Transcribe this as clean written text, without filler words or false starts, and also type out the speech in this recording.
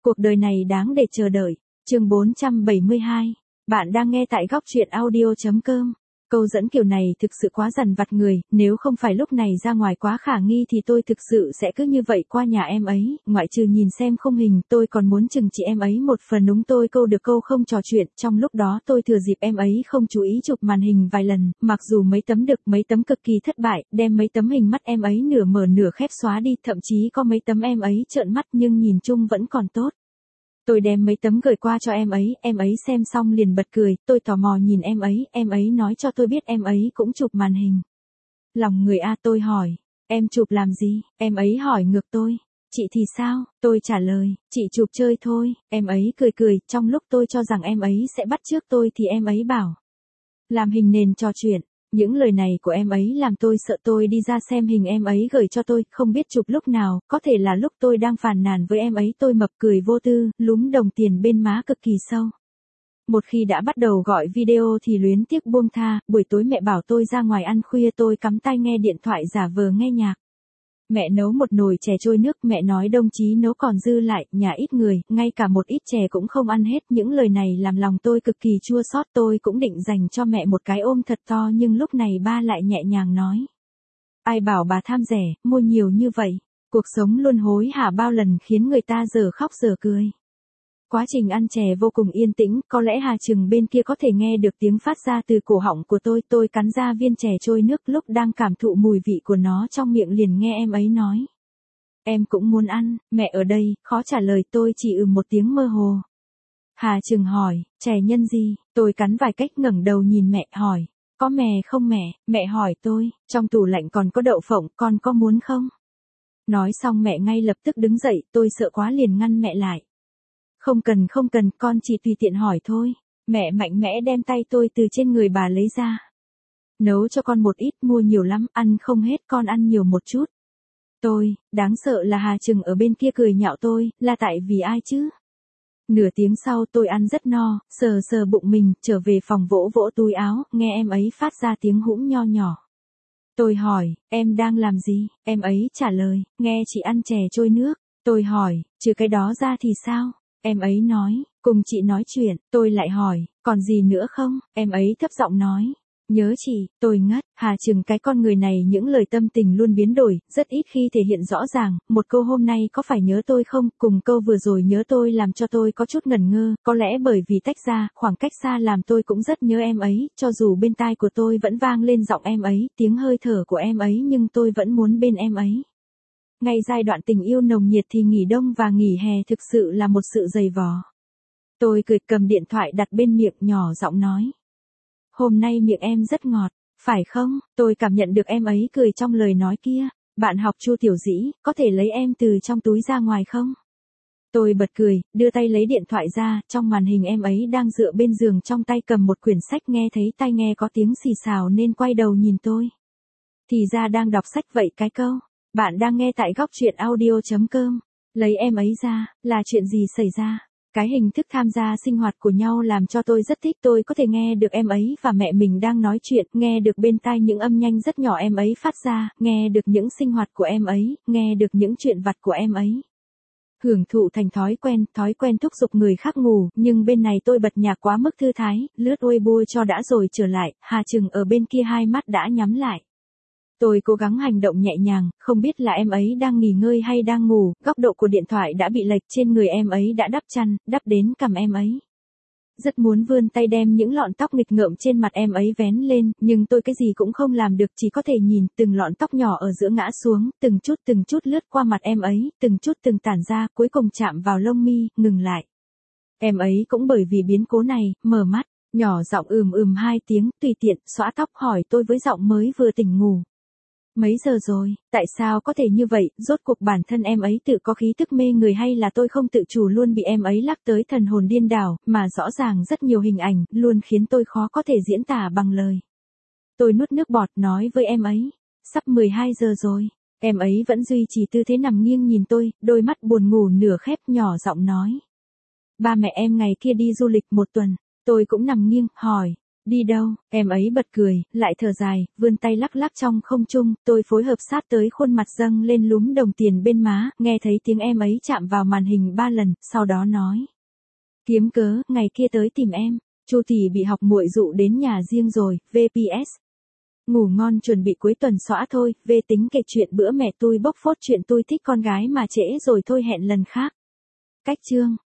Cuộc đời này đáng để chờ đợi. Chương 472. Bạn đang nghe tại góc truyện audio.com. Câu dẫn kiểu này thực sự quá dằn vặt người, nếu không phải lúc này ra ngoài quá khả nghi thì tôi thực sự sẽ cứ như vậy qua nhà em ấy, ngoại trừ nhìn xem khung hình, tôi còn muốn chừng trị em ấy một phần đúng tôi câu được câu không trò chuyện, trong lúc đó tôi thừa dịp em ấy không chú ý chụp màn hình vài lần, mặc dù mấy tấm được, mấy tấm cực kỳ thất bại, đem mấy tấm hình mắt em ấy nửa mở nửa khép xóa đi, thậm chí có mấy tấm em ấy trợn mắt nhưng nhìn chung vẫn còn tốt. Tôi đem mấy tấm gửi qua cho em ấy xem xong liền bật cười, tôi tò mò nhìn em ấy nói cho tôi biết em ấy cũng chụp màn hình. Lòng người a, tôi hỏi, em chụp làm gì, em ấy hỏi ngược tôi, chị thì sao, tôi trả lời, chị chụp chơi thôi, em ấy cười, trong lúc tôi cho rằng em ấy sẽ bắt chước tôi thì em ấy bảo, làm hình nền trò chuyện. Những lời này của em ấy làm tôi sợ, tôi đi ra xem hình em ấy gửi cho tôi, không biết chụp lúc nào, có thể là lúc tôi đang phàn nàn với em ấy, tôi mập cười vô tư, lúm đồng tiền bên má cực kỳ sâu. Một khi đã bắt đầu gọi video thì luyến tiếc buông tha, buổi tối mẹ bảo tôi ra ngoài ăn khuya, tôi cắm tai nghe điện thoại giả vờ nghe nhạc. Mẹ nấu một nồi chè trôi nước, mẹ nói đồng chí nấu còn dư lại, nhà ít người, ngay cả một ít chè cũng không ăn hết. Những lời này làm lòng tôi cực kỳ chua xót, tôi cũng định dành cho mẹ một cái ôm thật to nhưng lúc này ba lại nhẹ nhàng nói. Ai bảo bà tham rẻ, mua nhiều như vậy, cuộc sống luôn hối hả bao lần khiến người ta giờ khóc giờ cười. Quá trình ăn chè vô cùng yên tĩnh, có lẽ Hà Trừng bên kia có thể nghe được tiếng phát ra từ cổ họng của tôi cắn ra viên chè trôi nước lúc đang cảm thụ mùi vị của nó trong miệng liền nghe em ấy nói. Em cũng muốn ăn, mẹ ở đây, khó trả lời, tôi chỉ một tiếng mơ hồ. Hà Trừng hỏi, chè nhân gì, tôi cắn vài cách ngẩng đầu nhìn mẹ hỏi, có mè không mẹ hỏi tôi, trong tủ lạnh còn có đậu phộng, con có muốn không? Nói xong mẹ ngay lập tức đứng dậy, tôi sợ quá liền ngăn mẹ lại. Không cần, con chỉ tùy tiện hỏi thôi. Mẹ mạnh mẽ đem tay tôi từ trên người bà lấy ra. Nấu cho con một ít, mua nhiều lắm, ăn không hết, con ăn nhiều một chút. Đáng sợ là Hà Trừng ở bên kia cười nhạo tôi, là tại vì ai chứ? Nửa tiếng sau tôi ăn rất no, sờ bụng mình, trở về phòng vỗ vỗ túi áo, nghe em ấy phát ra tiếng hũm nho nhỏ. Tôi hỏi, em đang làm gì? Em ấy trả lời, nghe chị ăn chè trôi nước. Tôi hỏi, trừ cái đó ra thì sao? Em ấy nói, cùng chị nói chuyện, tôi lại hỏi, còn gì nữa không? Em ấy thấp giọng nói, nhớ chị, tôi ngất. Hà Trừng cái con người này những lời tâm tình luôn biến đổi, rất ít khi thể hiện rõ ràng, một câu hôm nay có phải nhớ tôi không, cùng câu vừa rồi nhớ tôi làm cho tôi có chút ngẩn ngơ, có lẽ bởi vì tách ra, khoảng cách xa làm tôi cũng rất nhớ em ấy, cho dù bên tai của tôi vẫn vang lên giọng em ấy, tiếng hơi thở của em ấy nhưng tôi vẫn muốn bên em ấy. Ngay giai đoạn tình yêu nồng nhiệt thì nghỉ đông và nghỉ hè thực sự là một sự dày vò. Tôi cười cầm điện thoại đặt bên miệng nhỏ giọng nói. Hôm nay miệng em rất ngọt, phải không? Tôi cảm nhận được em ấy cười trong lời nói kia. Bạn học Chu Tiểu Dĩ, có thể lấy em từ trong túi ra ngoài không? Tôi bật cười, đưa tay lấy điện thoại ra, trong màn hình em ấy đang dựa bên giường trong tay cầm một quyển sách, nghe thấy tai nghe có tiếng xì xào nên quay đầu nhìn tôi. Thì ra đang đọc sách vậy cái câu. Bạn đang nghe tại góc truyện audio.com. Lấy em ấy ra, là chuyện gì xảy ra? Cái hình thức tham gia sinh hoạt của nhau làm cho tôi rất thích, tôi có thể nghe được em ấy và mẹ mình đang nói chuyện, nghe được bên tai những âm thanh rất nhỏ em ấy phát ra, nghe được những sinh hoạt của em ấy, nghe được những chuyện vặt của em ấy. Hưởng thụ thành thói quen thúc giục người khác ngủ, nhưng bên này tôi bật nhạc quá mức thư thái, lướt Weibo cho đã rồi trở lại, Hà Trừng ở bên kia hai mắt đã nhắm lại. Tôi cố gắng hành động nhẹ nhàng, không biết là em ấy đang nghỉ ngơi hay đang ngủ, góc độ của điện thoại đã bị lệch, trên người em ấy đã đắp chăn, đắp đến cằm em ấy. Rất muốn vươn tay đem những lọn tóc nghịch ngợm trên mặt em ấy vén lên, nhưng tôi cái gì cũng không làm được, chỉ có thể nhìn từng lọn tóc nhỏ ở giữa ngã xuống, từng chút lướt qua mặt em ấy, từng tản ra, cuối cùng chạm vào lông mi, ngừng lại. Em ấy cũng bởi vì biến cố này, mở mắt, nhỏ giọng hai tiếng, tùy tiện, xõa tóc hỏi tôi với giọng mới vừa tỉnh ngủ. Mấy giờ rồi, tại sao có thể như vậy, rốt cuộc bản thân em ấy tự có khí tức mê người hay là tôi không tự chủ luôn bị em ấy lắc tới thần hồn điên đảo, mà rõ ràng rất nhiều hình ảnh, luôn khiến tôi khó có thể diễn tả bằng lời. Tôi nuốt nước bọt nói với em ấy, sắp 12 giờ rồi, em ấy vẫn duy trì tư thế nằm nghiêng nhìn tôi, đôi mắt buồn ngủ nửa khép nhỏ giọng nói. Ba mẹ em ngày kia đi du lịch một tuần, tôi cũng nằm nghiêng, hỏi, Đi đâu, em ấy bật cười, lại thở dài, vươn tay lắc lắc trong không trung, tôi phối hợp sát tới khuôn mặt dâng lên lúm đồng tiền bên má, nghe thấy tiếng em ấy chạm vào màn hình 3 lần, sau đó nói. Kiếm cớ, ngày kia tới tìm em, Chu tỷ bị học muội dụ đến nhà riêng rồi, VPS. Ngủ ngon chuẩn bị cuối tuần xõa thôi, về tính kể chuyện bữa mẹ tôi bốc phốt chuyện tôi thích con gái mà trễ rồi thôi hẹn lần khác. Cách chương